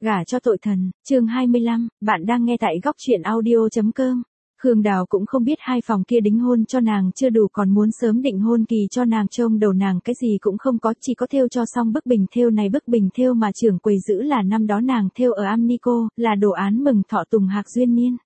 Gả cho tội thần, chương 25, bạn đang nghe tại góc truyện audio.com. Khương Đào cũng không biết hai phòng kia đính hôn cho nàng chưa đủ còn muốn sớm định hôn kỳ cho nàng, trông đầu nàng cái gì cũng không có, chỉ có thêu cho xong bức bình thêu này. Bức bình thêu mà trưởng quầy giữ là năm đó nàng thêu ở Amnico, là đồ án mừng thọ Tùng Hạc duyên niên.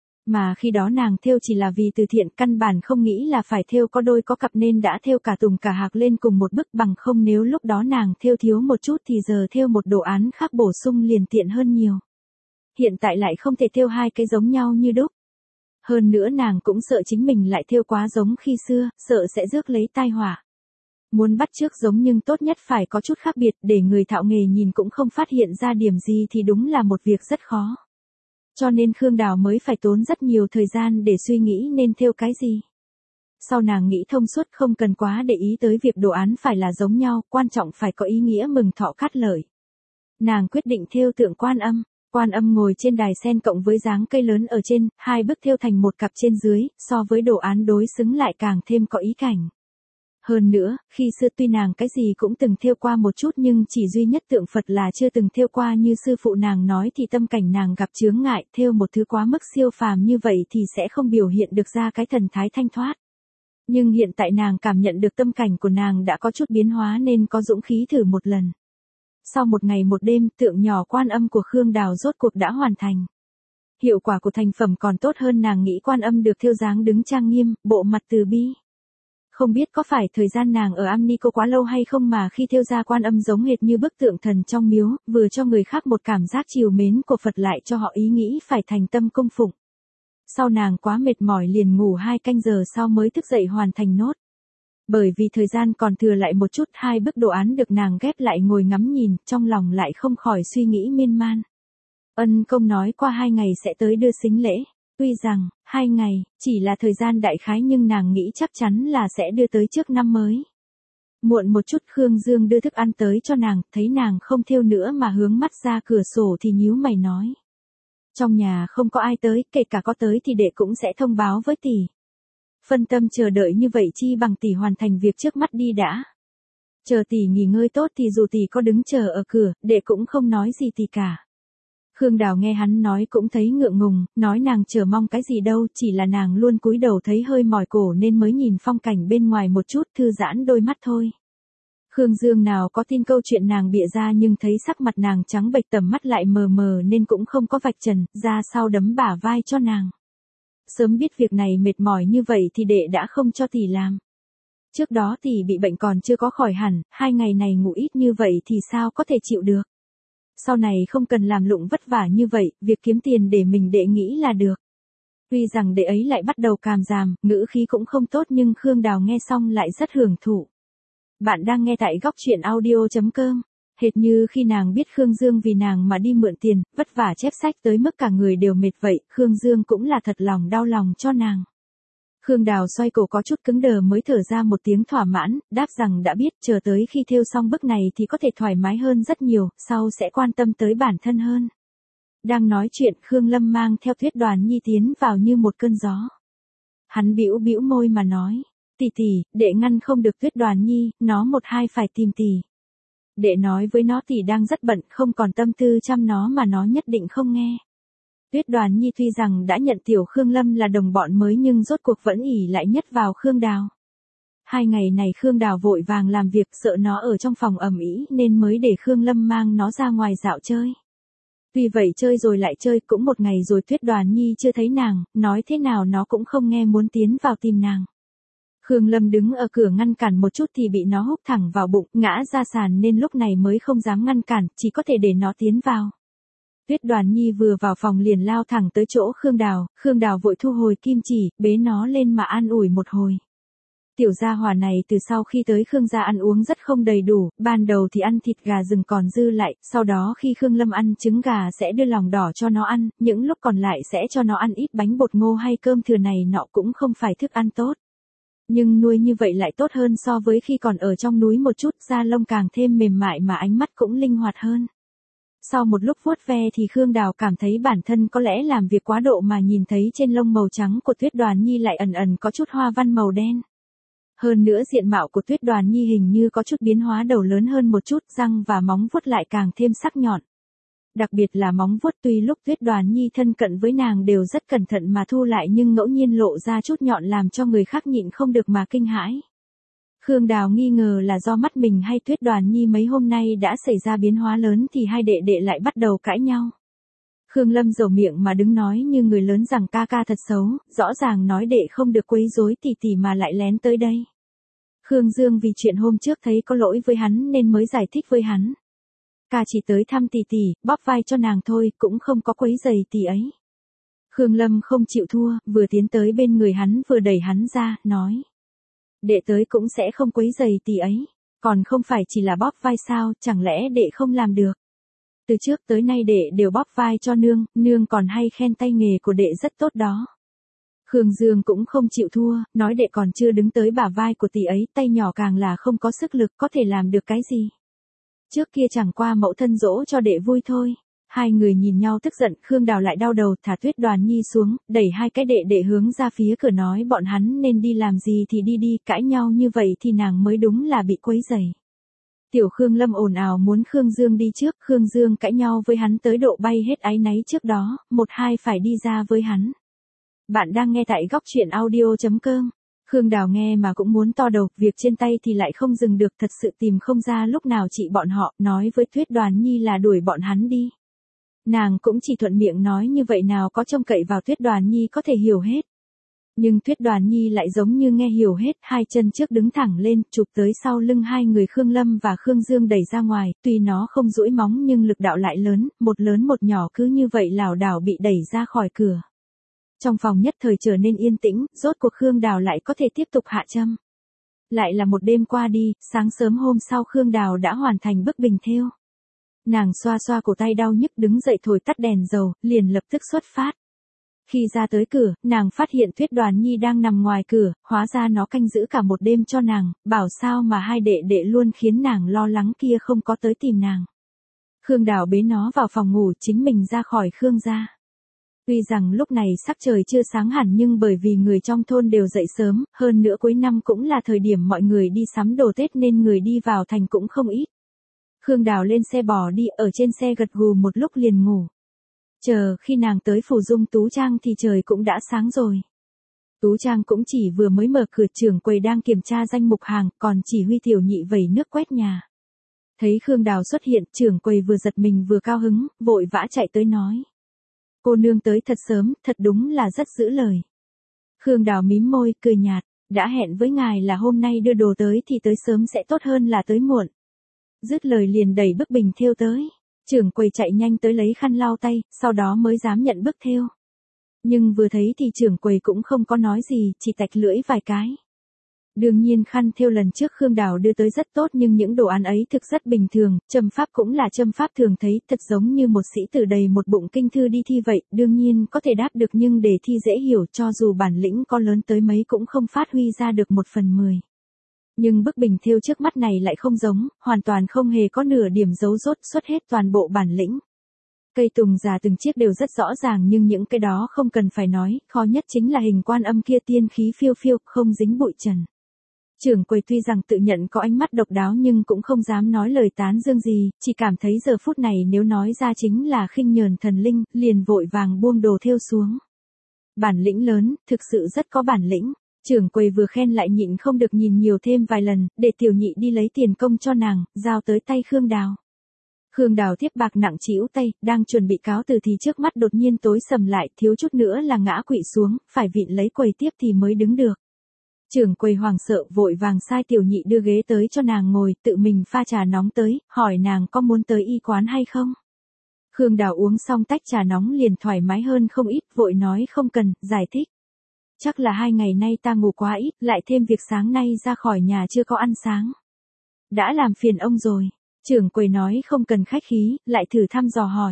Mà khi đó nàng thêu chỉ là vì từ thiện, căn bản không nghĩ là phải thêu có đôi có cặp nên đã thêu cả Tùng cả Hạc lên cùng một bức, bằng không nếu lúc đó nàng thêu thiếu một chút thì giờ thêu một đồ án khác bổ sung liền tiện hơn nhiều. Hiện tại lại không thể thêu hai cái giống nhau như đúc. Hơn nữa nàng cũng sợ chính mình lại thêu quá giống khi xưa, sợ sẽ rước lấy tai họa. Muốn bắt chước giống nhưng tốt nhất phải có chút khác biệt để người thạo nghề nhìn cũng không phát hiện ra điểm gì thì đúng là một việc rất khó. Cho nên Khương Đào mới phải tốn rất nhiều thời gian để suy nghĩ nên thêu cái gì. Sau nàng nghĩ thông suốt, không cần quá để ý tới việc đồ án phải là giống nhau, quan trọng phải có ý nghĩa mừng thọ cát lợi. Nàng quyết định thêu tượng Quan Âm ngồi trên đài sen cộng với dáng cây lớn ở trên, hai bức thêu thành một cặp trên dưới, so với đồ án đối xứng lại càng thêm có ý cảnh. Hơn nữa, khi xưa tuy nàng cái gì cũng từng thêu qua một chút nhưng chỉ duy nhất tượng Phật là chưa từng thêu qua, như sư phụ nàng nói thì tâm cảnh nàng gặp chướng ngại, thêu một thứ quá mức siêu phàm như vậy thì sẽ không biểu hiện được ra cái thần thái thanh thoát. Nhưng hiện tại nàng cảm nhận được tâm cảnh của nàng đã có chút biến hóa nên có dũng khí thử một lần. Sau một ngày một đêm, tượng nhỏ Quan Âm của Khương Đào rốt cuộc đã hoàn thành. Hiệu quả của thành phẩm còn tốt hơn nàng nghĩ. Quan Âm được thêu dáng đứng trang nghiêm, bộ mặt từ bi. Không biết có phải thời gian nàng ở Amnico quá lâu hay không mà khi thêu ra Quan Âm giống hệt như bức tượng thần trong miếu, vừa cho người khác một cảm giác trìu mến của Phật lại cho họ ý nghĩ phải thành tâm cung phụng. Sau nàng quá mệt mỏi liền ngủ 2 canh giờ sau mới thức dậy hoàn thành nốt. Bởi vì thời gian còn thừa lại một chút, hai bức đồ án được nàng ghép lại ngồi ngắm nhìn, trong lòng lại không khỏi suy nghĩ miên man. Ân công nói qua 2 ngày sẽ tới đưa sính lễ. Tuy rằng, 2 ngày, chỉ là thời gian đại khái nhưng nàng nghĩ chắc chắn là sẽ đưa tới trước năm mới. Muộn một chút Khương Dương đưa thức ăn tới cho nàng, thấy nàng không thêu nữa mà hướng mắt ra cửa sổ thì nhíu mày nói. Trong nhà không có ai tới, kể cả có tới thì đệ cũng sẽ thông báo với tỷ. Phân tâm chờ đợi như vậy chi bằng tỷ hoàn thành việc trước mắt đi đã. Chờ tỷ nghỉ ngơi tốt thì dù tỷ có đứng chờ ở cửa, đệ cũng không nói gì tỷ cả. Khương Đào nghe hắn nói cũng thấy ngượng ngùng, nói nàng chờ mong cái gì đâu, chỉ là nàng luôn cúi đầu thấy hơi mỏi cổ nên mới nhìn phong cảnh bên ngoài một chút, thư giãn đôi mắt thôi. Khương Dương nào có tin câu chuyện nàng bịa ra nhưng thấy sắc mặt nàng trắng bệch tầm mắt lại mờ mờ nên cũng không có vạch trần, ra sau đấm bả vai cho nàng. Sớm biết việc này mệt mỏi như vậy thì đệ đã không cho tỷ làm. Trước đó tỷ bị bệnh còn chưa có khỏi hẳn, 2 ngày này ngủ ít như vậy thì sao có thể chịu được. Sau này không cần làm lụng vất vả như vậy, việc kiếm tiền để mình đệ nghĩ là được. Tuy rằng đệ ấy lại bắt đầu càm ràm, ngữ khí cũng không tốt nhưng Khương Đào nghe xong lại rất hưởng thụ. Bạn đang nghe tại góc truyện audio.com. Hệt như khi nàng biết Khương Dương vì nàng mà đi mượn tiền, vất vả chép sách tới mức cả người đều mệt vậy, Khương Dương cũng là thật lòng đau lòng cho nàng. Khương Đào xoay cổ có chút cứng đờ mới thở ra một tiếng thỏa mãn, đáp rằng đã biết, chờ tới khi thêu xong bức này thì có thể thoải mái hơn rất nhiều, sau sẽ quan tâm tới bản thân hơn. Đang nói chuyện, Khương Lâm mang theo Tuyết Đoàn Nhi tiến vào như một cơn gió. Hắn bĩu bĩu môi mà nói, tỷ tỷ, đệ ngăn không được Tuyết Đoàn Nhi, nó một hai phải tìm tỷ. Đệ nói với nó tỷ đang rất bận, không còn tâm tư chăm nó mà nó nhất định không nghe. Tuyết Đoàn Nhi tuy rằng đã nhận tiểu Khương Lâm là đồng bọn mới nhưng rốt cuộc vẫn ỷ lại nhất vào Khương Đào. 2 ngày này Khương Đào vội vàng làm việc, sợ nó ở trong phòng ầm ĩ nên mới để Khương Lâm mang nó ra ngoài dạo chơi. Tuy vậy chơi rồi lại chơi, cũng một ngày rồi Tuyết Đoàn Nhi chưa thấy nàng, nói thế nào nó cũng không nghe muốn tiến vào tìm nàng. Khương Lâm đứng ở cửa ngăn cản một chút thì bị nó húc thẳng vào bụng, ngã ra sàn nên lúc này mới không dám ngăn cản, chỉ có thể để nó tiến vào. Tuyết Đoàn Nhi vừa vào phòng liền lao thẳng tới chỗ Khương Đào vội thu hồi kim chỉ, bế nó lên mà an ủi một hồi. Tiểu gia hỏa này từ sau khi tới Khương gia ăn uống rất không đầy đủ, ban đầu thì ăn thịt gà rừng còn dư lại, sau đó khi Khương Lâm ăn trứng gà sẽ đưa lòng đỏ cho nó ăn, những lúc còn lại sẽ cho nó ăn ít bánh bột ngô hay cơm thừa này nọ, cũng không phải thức ăn tốt. Nhưng nuôi như vậy lại tốt hơn so với khi còn ở trong núi một chút, da lông càng thêm mềm mại mà ánh mắt cũng linh hoạt hơn. Sau một lúc vuốt ve thì Khương Đào cảm thấy bản thân có lẽ làm việc quá độ mà nhìn thấy trên lông màu trắng của Tuyết Đoàn Nhi lại ẩn ẩn có chút hoa văn màu đen. Hơn nữa diện mạo của Tuyết Đoàn Nhi hình như có chút biến hóa, đầu lớn hơn một chút, răng và móng vuốt lại càng thêm sắc nhọn. Đặc biệt là móng vuốt, tuy lúc Tuyết Đoàn Nhi thân cận với nàng đều rất cẩn thận mà thu lại nhưng ngẫu nhiên lộ ra chút nhọn làm cho người khác nhịn không được mà kinh hãi. Khương Đào nghi ngờ là do mắt mình hay Tuyết Đoàn Nhi mấy hôm nay đã xảy ra biến hóa lớn thì hai đệ đệ lại bắt đầu cãi nhau. Khương Lâm dầu miệng mà đứng nói như người lớn rằng ca ca thật xấu, rõ ràng nói đệ không được quấy rối tỷ tỷ mà lại lén tới đây. Khương Dương vì chuyện hôm trước thấy có lỗi với hắn nên mới giải thích với hắn. Ca chỉ tới thăm tỷ tỷ, bóp vai cho nàng thôi, cũng không có quấy giày tỷ ấy. Khương Lâm không chịu thua, vừa tiến tới bên người hắn vừa đẩy hắn ra, nói. Đệ tới cũng sẽ không quấy giày tỷ ấy, còn không phải chỉ là bóp vai sao, chẳng lẽ đệ không làm được. Từ trước tới nay đệ đều bóp vai cho nương, nương còn hay khen tay nghề của đệ rất tốt đó. Khương Dương cũng không chịu thua, nói đệ còn chưa đứng tới bả vai của tỷ ấy, tay nhỏ càng là không có sức lực có thể làm được cái gì. Trước kia chẳng qua mẫu thân dỗ cho đệ vui thôi. Hai người nhìn nhau tức giận, Khương Đào lại đau đầu thả Tuyết Đoàn Nhi xuống, đẩy hai cái đệ đệ hướng ra phía cửa nói bọn hắn nên đi làm gì thì đi đi, cãi nhau như vậy thì nàng mới đúng là bị quấy rầy. Tiểu Khương Lâm ồn ào muốn Khương Dương đi trước, Khương Dương cãi nhau với hắn tới độ bay hết áy náy trước đó, một hai phải đi ra với hắn. Bạn đang nghe tại góc truyện audio.com. Khương Đào nghe mà cũng muốn to đầu, việc trên tay thì lại không dừng được, thật sự tìm không ra lúc nào trị bọn họ, nói với Tuyết Đoàn Nhi là đuổi bọn hắn đi. Nàng cũng chỉ thuận miệng nói như vậy, nào có trông cậy vào Tuyết Đoàn Nhi có thể hiểu hết. Nhưng Tuyết Đoàn Nhi lại giống như nghe hiểu hết, hai chân trước đứng thẳng lên, chụp tới sau lưng hai người Khương Lâm và Khương Dương đẩy ra ngoài, tuy nó không duỗi móng nhưng lực đạo lại lớn một nhỏ cứ như vậy lảo đảo bị đẩy ra khỏi cửa. Trong phòng nhất thời trở nên yên tĩnh, rốt cuộc Khương Đào lại có thể tiếp tục hạ châm. Lại là một đêm qua đi, sáng sớm hôm sau Khương Đào đã hoàn thành bức bình thêu. Nàng xoa xoa cổ tay đau nhức đứng dậy thổi tắt đèn dầu, liền lập tức xuất phát. Khi ra tới cửa, nàng phát hiện Tuyết Đoàn Nhi đang nằm ngoài cửa, hóa ra nó canh giữ cả một đêm cho nàng, bảo sao mà hai đệ đệ luôn khiến nàng lo lắng kia không có tới tìm nàng. Khương Đào bế nó vào phòng ngủ, chính mình ra khỏi Khương gia. Tuy rằng lúc này sắc trời chưa sáng hẳn nhưng bởi vì người trong thôn đều dậy sớm, hơn nữa cuối năm cũng là thời điểm mọi người đi sắm đồ Tết nên người đi vào thành cũng không ít. Khương Đào lên xe bò đi, ở trên xe gật gù một lúc liền ngủ. Chờ khi nàng tới Phủ Dung Tú Trang thì trời cũng đã sáng rồi. Tú Trang cũng chỉ vừa mới mở cửa, trưởng quầy đang kiểm tra danh mục hàng, còn chỉ huy tiểu nhị vẩy nước quét nhà. Thấy Khương Đào xuất hiện, trưởng quầy vừa giật mình vừa cao hứng, vội vã chạy tới nói. Cô nương tới thật sớm, thật đúng là rất giữ lời. Khương Đào mím môi, cười nhạt, đã hẹn với ngài là hôm nay đưa đồ tới thì tới sớm sẽ tốt hơn là tới muộn. Dứt lời liền đẩy bức bình thêu tới. Trưởng quầy chạy nhanh tới lấy khăn lau tay, sau đó mới dám nhận bức thêu. Nhưng vừa thấy thì trưởng quầy cũng không có nói gì, chỉ tạch lưỡi vài cái. Đương nhiên khăn thêu lần trước Khương Đào đưa tới rất tốt nhưng những đồ án ấy thực rất bình thường, châm pháp cũng là châm pháp thường thấy, thật giống như một sĩ tử đầy một bụng kinh thư đi thi vậy, đương nhiên có thể đáp được nhưng để thi dễ hiểu cho dù bản lĩnh có lớn tới mấy cũng không phát huy ra được 1/10. Nhưng bức bình thêu trước mắt này lại không giống, hoàn toàn không hề có nửa điểm dấu dốt, xuất hết toàn bộ bản lĩnh. Cây tùng già từng chiếc đều rất rõ ràng nhưng những cái đó không cần phải nói, khó nhất chính là hình Quan Âm kia tiên khí phiêu phiêu, không dính bụi trần. Trưởng quầy tuy rằng tự nhận có ánh mắt độc đáo nhưng cũng không dám nói lời tán dương gì, chỉ cảm thấy giờ phút này nếu nói ra chính là khinh nhờn thần linh, liền vội vàng buông đồ thêu xuống. Bản lĩnh lớn, thực sự rất có bản lĩnh. Trưởng quầy vừa khen lại nhịn không được nhìn nhiều thêm vài lần, để tiểu nhị đi lấy tiền công cho nàng, giao tới tay Khương Đào. Khương Đào tiếp bạc nặng trĩu tay, đang chuẩn bị cáo từ thì trước mắt đột nhiên tối sầm lại, thiếu chút nữa là ngã quỵ xuống, phải vịn lấy quầy tiếp thì mới đứng được. Trưởng quầy hoảng sợ vội vàng sai tiểu nhị đưa ghế tới cho nàng ngồi, tự mình pha trà nóng tới, hỏi nàng có muốn tới y quán hay không. Khương Đào uống xong tách trà nóng liền thoải mái hơn không ít, vội nói không cần, giải thích. Chắc là 2 ngày nay ta ngủ quá ít, lại thêm việc sáng nay ra khỏi nhà chưa có ăn sáng. Đã làm phiền ông rồi. Trưởng quầy nói không cần khách khí, lại thử thăm dò hỏi.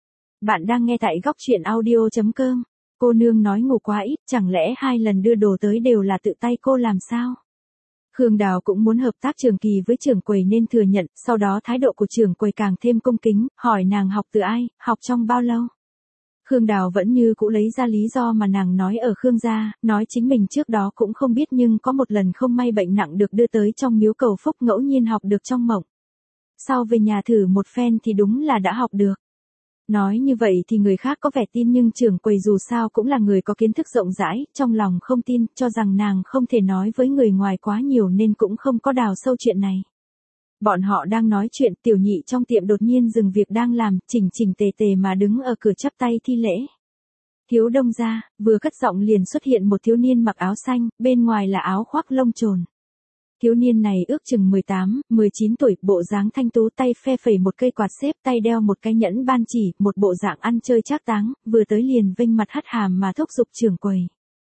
Bạn đang nghe tại góc truyện audio.com. Cô nương nói ngủ quá ít, chẳng lẽ 2 lần đưa đồ tới đều là tự tay cô làm sao? Khương Đào cũng muốn hợp tác trường kỳ với trưởng quầy nên thừa nhận, sau đó thái độ của trưởng quầy càng thêm cung kính, hỏi nàng học từ ai, học trong bao lâu? Khương Đào vẫn như cũ lấy ra lý do mà nàng nói ở Khương gia, nói chính mình trước đó cũng không biết nhưng có một lần không may bệnh nặng được đưa tới trong miếu cầu phúc ngẫu nhiên học được trong mộng. Sau về nhà thử một phen thì đúng là đã học được. Nói như vậy thì người khác có vẻ tin nhưng trưởng quầy dù sao cũng là người có kiến thức rộng rãi, trong lòng không tin, cho rằng nàng không thể nói với người ngoài quá nhiều nên cũng không có đào sâu chuyện này. Bọn họ đang nói chuyện, tiểu nhị trong tiệm đột nhiên dừng việc đang làm, chỉnh chỉnh tề tề mà đứng ở cửa chắp tay thi lễ. Thiếu Đông gia, vừa cất giọng liền xuất hiện một thiếu niên mặc áo xanh, bên ngoài là áo khoác lông trồn. Thiếu niên này ước chừng 18, 19 tuổi, bộ dáng thanh tú, tay phe phẩy một cây quạt xếp, tay đeo một cái nhẫn ban chỉ, một bộ dạng ăn chơi trác táng, vừa tới liền vênh mặt hất hàm mà thúc giục trưởng quầy.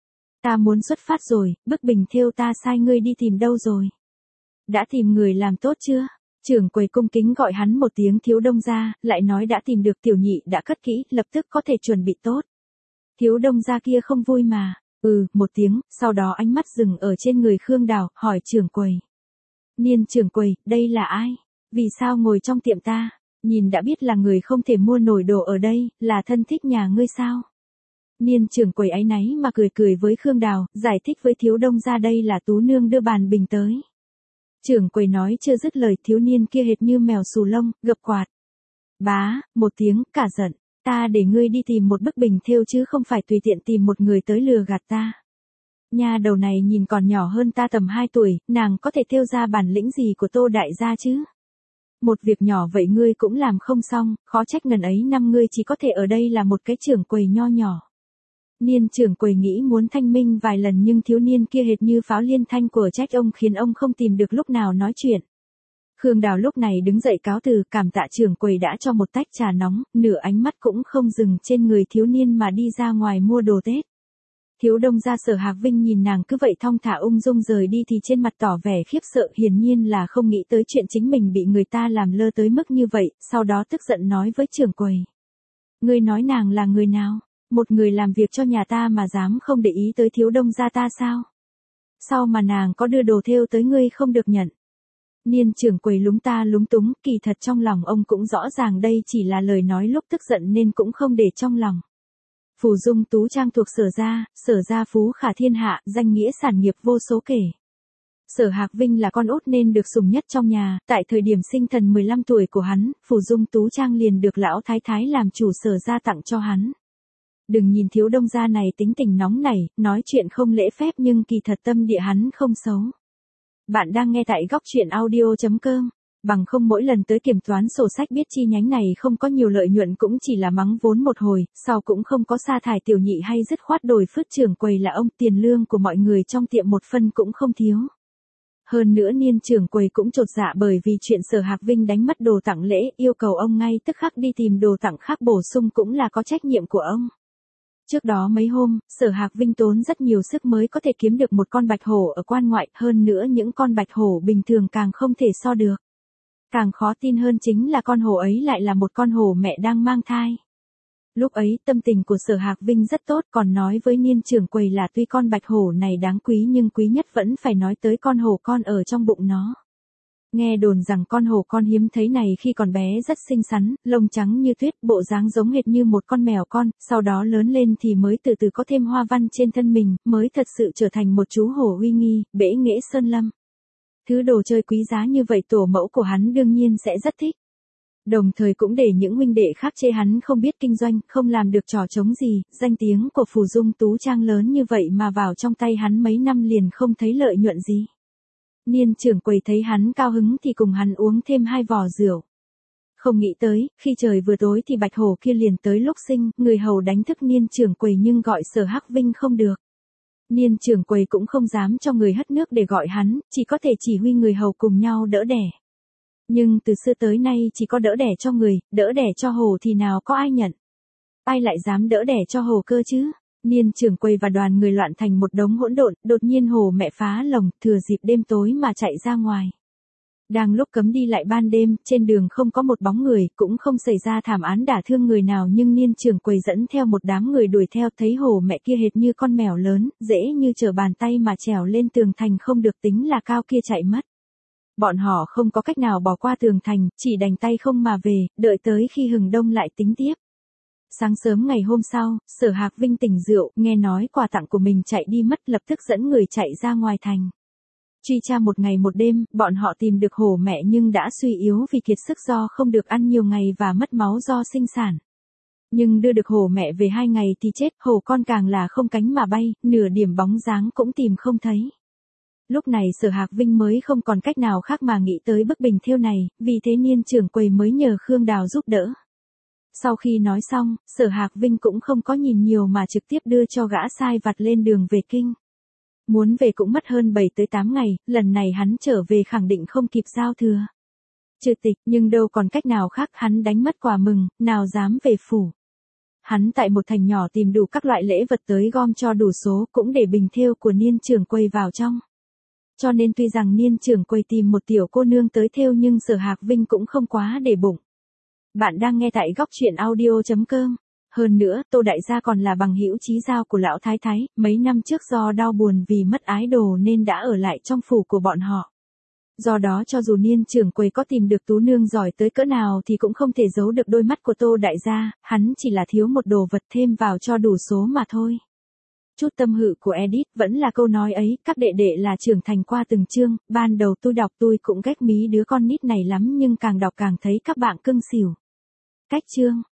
Ta muốn xuất phát rồi, bức bình thêu ta sai ngươi đi tìm đâu rồi? Đã tìm người làm tốt chưa? Trưởng quầy cung kính gọi hắn một tiếng Thiếu Đông gia, lại nói đã tìm được, tiểu nhị đã cất kỹ, lập tức có thể chuẩn bị tốt. Thiếu Đông gia kia không vui mà. Một tiếng, sau đó ánh mắt dừng ở trên người Khương Đào, hỏi trưởng quầy. Niên trưởng quầy, đây là ai? Vì sao ngồi trong tiệm ta? Nhìn đã biết là người không thể mua nổi đồ ở đây, là thân thích nhà ngươi sao? Niên trưởng quầy áy náy mà cười cười với Khương Đào, giải thích với Thiếu Đông gia đây là Tú nương đưa bàn bình tới. Trưởng quầy nói chưa dứt lời, thiếu niên kia hệt như mèo xù lông, gập quạt. Bá, một tiếng, cả giận. Ta để ngươi đi tìm một bức bình thêu chứ không phải tùy tiện tìm một người tới lừa gạt ta. Nha đầu này nhìn còn nhỏ hơn ta tầm 2 tuổi, nàng có thể thêu ra bản lĩnh gì của Tô đại gia chứ? Một việc nhỏ vậy ngươi cũng làm không xong, khó trách ngần ấy năm ngươi chỉ có thể ở đây là một cái trưởng quầy nho nhỏ. Niên trưởng quầy nghĩ muốn thanh minh vài lần nhưng thiếu niên kia hệt như pháo liên thanh của trách ông khiến ông không tìm được lúc nào nói chuyện. Khương Đào lúc này đứng dậy cáo từ, cảm tạ trưởng quầy đã cho một tách trà nóng, nửa ánh mắt cũng không dừng trên người thiếu niên mà đi ra ngoài mua đồ Tết. Thiếu Đông gia Sở Hạc Vinh nhìn nàng cứ vậy thong thả ung dung rời đi thì trên mặt tỏ vẻ khiếp sợ, hiển nhiên là không nghĩ tới chuyện chính mình bị người ta làm lơ tới mức như vậy, sau đó tức giận nói với trưởng quầy. Ngươi nói nàng là người nào? Một người làm việc cho nhà ta mà dám không để ý tới Thiếu Đông gia ta sao? Sao mà nàng có đưa đồ thêu tới ngươi không được nhận? Niên trưởng quầy lúng ta lúng túng, kỳ thật trong lòng ông cũng rõ ràng đây chỉ là lời nói lúc tức giận nên cũng không để trong lòng. Phù Dung Tú Trang thuộc Sở gia phú khả thiên hạ, danh nghĩa sản nghiệp vô số kể. Sở Hạc Vinh là con út nên được sủng nhất trong nhà, tại thời điểm sinh thần 15 tuổi của hắn, Phù Dung Tú Trang liền được lão thái thái làm chủ Sở gia tặng cho hắn. Đừng nhìn Thiếu Đông gia này tính tình nóng nảy, nói chuyện không lễ phép nhưng kỳ thật tâm địa hắn không xấu. Bạn đang nghe tại góc truyện audio.com. Bằng không mỗi lần tới kiểm toán sổ sách biết chi nhánh này không có nhiều lợi nhuận cũng chỉ là mắng vốn một hồi, sau cũng không có sa thải tiểu nhị hay dứt khoát đổi phước trưởng quầy là ông, tiền lương của mọi người trong tiệm một phân cũng không thiếu. Hơn nữa niên trưởng quầy cũng chột dạ bởi vì chuyện Sở Hạc Vinh đánh mất đồ tặng lễ, yêu cầu ông ngay tức khắc đi tìm đồ tặng khác bổ sung cũng là có trách nhiệm của ông. Trước đó mấy hôm, Sở Hạc Vinh tốn rất nhiều sức mới có thể kiếm được một con bạch hổ ở quan ngoại, hơn nữa những con bạch hổ bình thường càng không thể so được. Càng khó tin hơn chính là con hổ ấy lại là một con hổ mẹ đang mang thai. Lúc ấy tâm tình của Sở Hạc Vinh rất tốt, còn nói với niên trưởng quầy là tuy con bạch hổ này đáng quý nhưng quý nhất vẫn phải nói tới con hổ con ở trong bụng nó. Nghe đồn rằng con hổ con hiếm thấy này khi còn bé rất xinh xắn, lông trắng như tuyết, bộ dáng giống hệt như một con mèo con, sau đó lớn lên thì mới từ từ có thêm hoa văn trên thân mình, mới thật sự trở thành một chú hổ uy nghi, bể nghệ sơn lâm. Thứ đồ chơi quý giá như vậy tổ mẫu của hắn đương nhiên sẽ rất thích. Đồng thời cũng để những huynh đệ khác chê hắn không biết kinh doanh, không làm được trò trống gì, danh tiếng của Phù Dung Tú Trang lớn như vậy mà vào trong tay hắn mấy năm liền không thấy lợi nhuận gì. Niên trưởng quầy thấy hắn cao hứng thì cùng hắn uống thêm 2 vò rượu. Không nghĩ tới, khi trời vừa tối thì bạch hổ kia liền tới lúc sinh, người hầu đánh thức niên trưởng quầy nhưng gọi Sở Hắc Vinh không được. Niên trưởng quầy cũng không dám cho người hất nước để gọi hắn, chỉ có thể chỉ huy người hầu cùng nhau đỡ đẻ. Nhưng từ xưa tới nay chỉ có đỡ đẻ cho người, đỡ đẻ cho hổ thì nào có ai nhận. Ai lại dám đỡ đẻ cho hổ cơ chứ? Niên trưởng quầy và đoàn người loạn thành một đống hỗn độn, đột nhiên hổ mẹ phá lồng, thừa dịp đêm tối mà chạy ra ngoài. Đang lúc cấm đi lại ban đêm, trên đường không có một bóng người, cũng không xảy ra thảm án đả thương người nào nhưng niên trưởng quầy dẫn theo một đám người đuổi theo, thấy hổ mẹ kia hệt như con mèo lớn, dễ như trở bàn tay mà trèo lên tường thành không được tính là cao kia chạy mất. Bọn họ không có cách nào bỏ qua tường thành, chỉ đành tay không mà về, đợi tới khi hừng đông lại tính tiếp. Sáng sớm ngày hôm sau, Sở Hạc Vinh tỉnh rượu, nghe nói quà tặng của mình chạy đi mất, lập tức dẫn người chạy ra ngoài thành. Truy tra một ngày một đêm, bọn họ tìm được hổ mẹ nhưng đã suy yếu vì kiệt sức do không được ăn nhiều ngày và mất máu do sinh sản. Nhưng đưa được hổ mẹ về 2 ngày thì chết, hổ con càng là không cánh mà bay, nửa điểm bóng dáng cũng tìm không thấy. Lúc này Sở Hạc Vinh mới không còn cách nào khác mà nghĩ tới bức bình thêu này, vì thế Niên trưởng quầy mới nhờ Khương Đào giúp đỡ. Sau khi nói xong, Sở Hạc Vinh cũng không có nhìn nhiều mà trực tiếp đưa cho gã sai vặt lên đường về kinh. Muốn về cũng mất hơn 7 tới 8 ngày, lần này hắn trở về khẳng định không kịp giao thừa. Trừ tịch, nhưng đâu còn cách nào khác, hắn đánh mất quà mừng, nào dám về phủ. Hắn tại một thành nhỏ tìm đủ các loại lễ vật tới gom cho đủ số, cũng để bình thêu của Niên trưởng quầy vào trong. Cho nên tuy rằng Niên trưởng quầy tìm một tiểu cô nương tới thêu nhưng Sở Hạc Vinh cũng không quá để bụng. Bạn đang nghe tại góc truyện audio.com. Hơn nữa, Tô đại gia còn là bằng hữu chí giao của lão thái thái, mấy năm trước do đau buồn vì mất ái đồ nên đã ở lại trong phủ của bọn họ. Do đó cho dù Niên trưởng quầy có tìm được tú nương giỏi tới cỡ nào thì cũng không thể giấu được đôi mắt của Tô đại gia, hắn chỉ là thiếu một đồ vật thêm vào cho đủ số mà thôi. Chút tâm hự của Edith vẫn là câu nói ấy, các đệ đệ là trưởng thành qua từng chương, ban đầu tôi đọc tôi cũng ghét mí đứa con nít này lắm nhưng càng đọc càng thấy các bạn cưng xỉu. Cách chương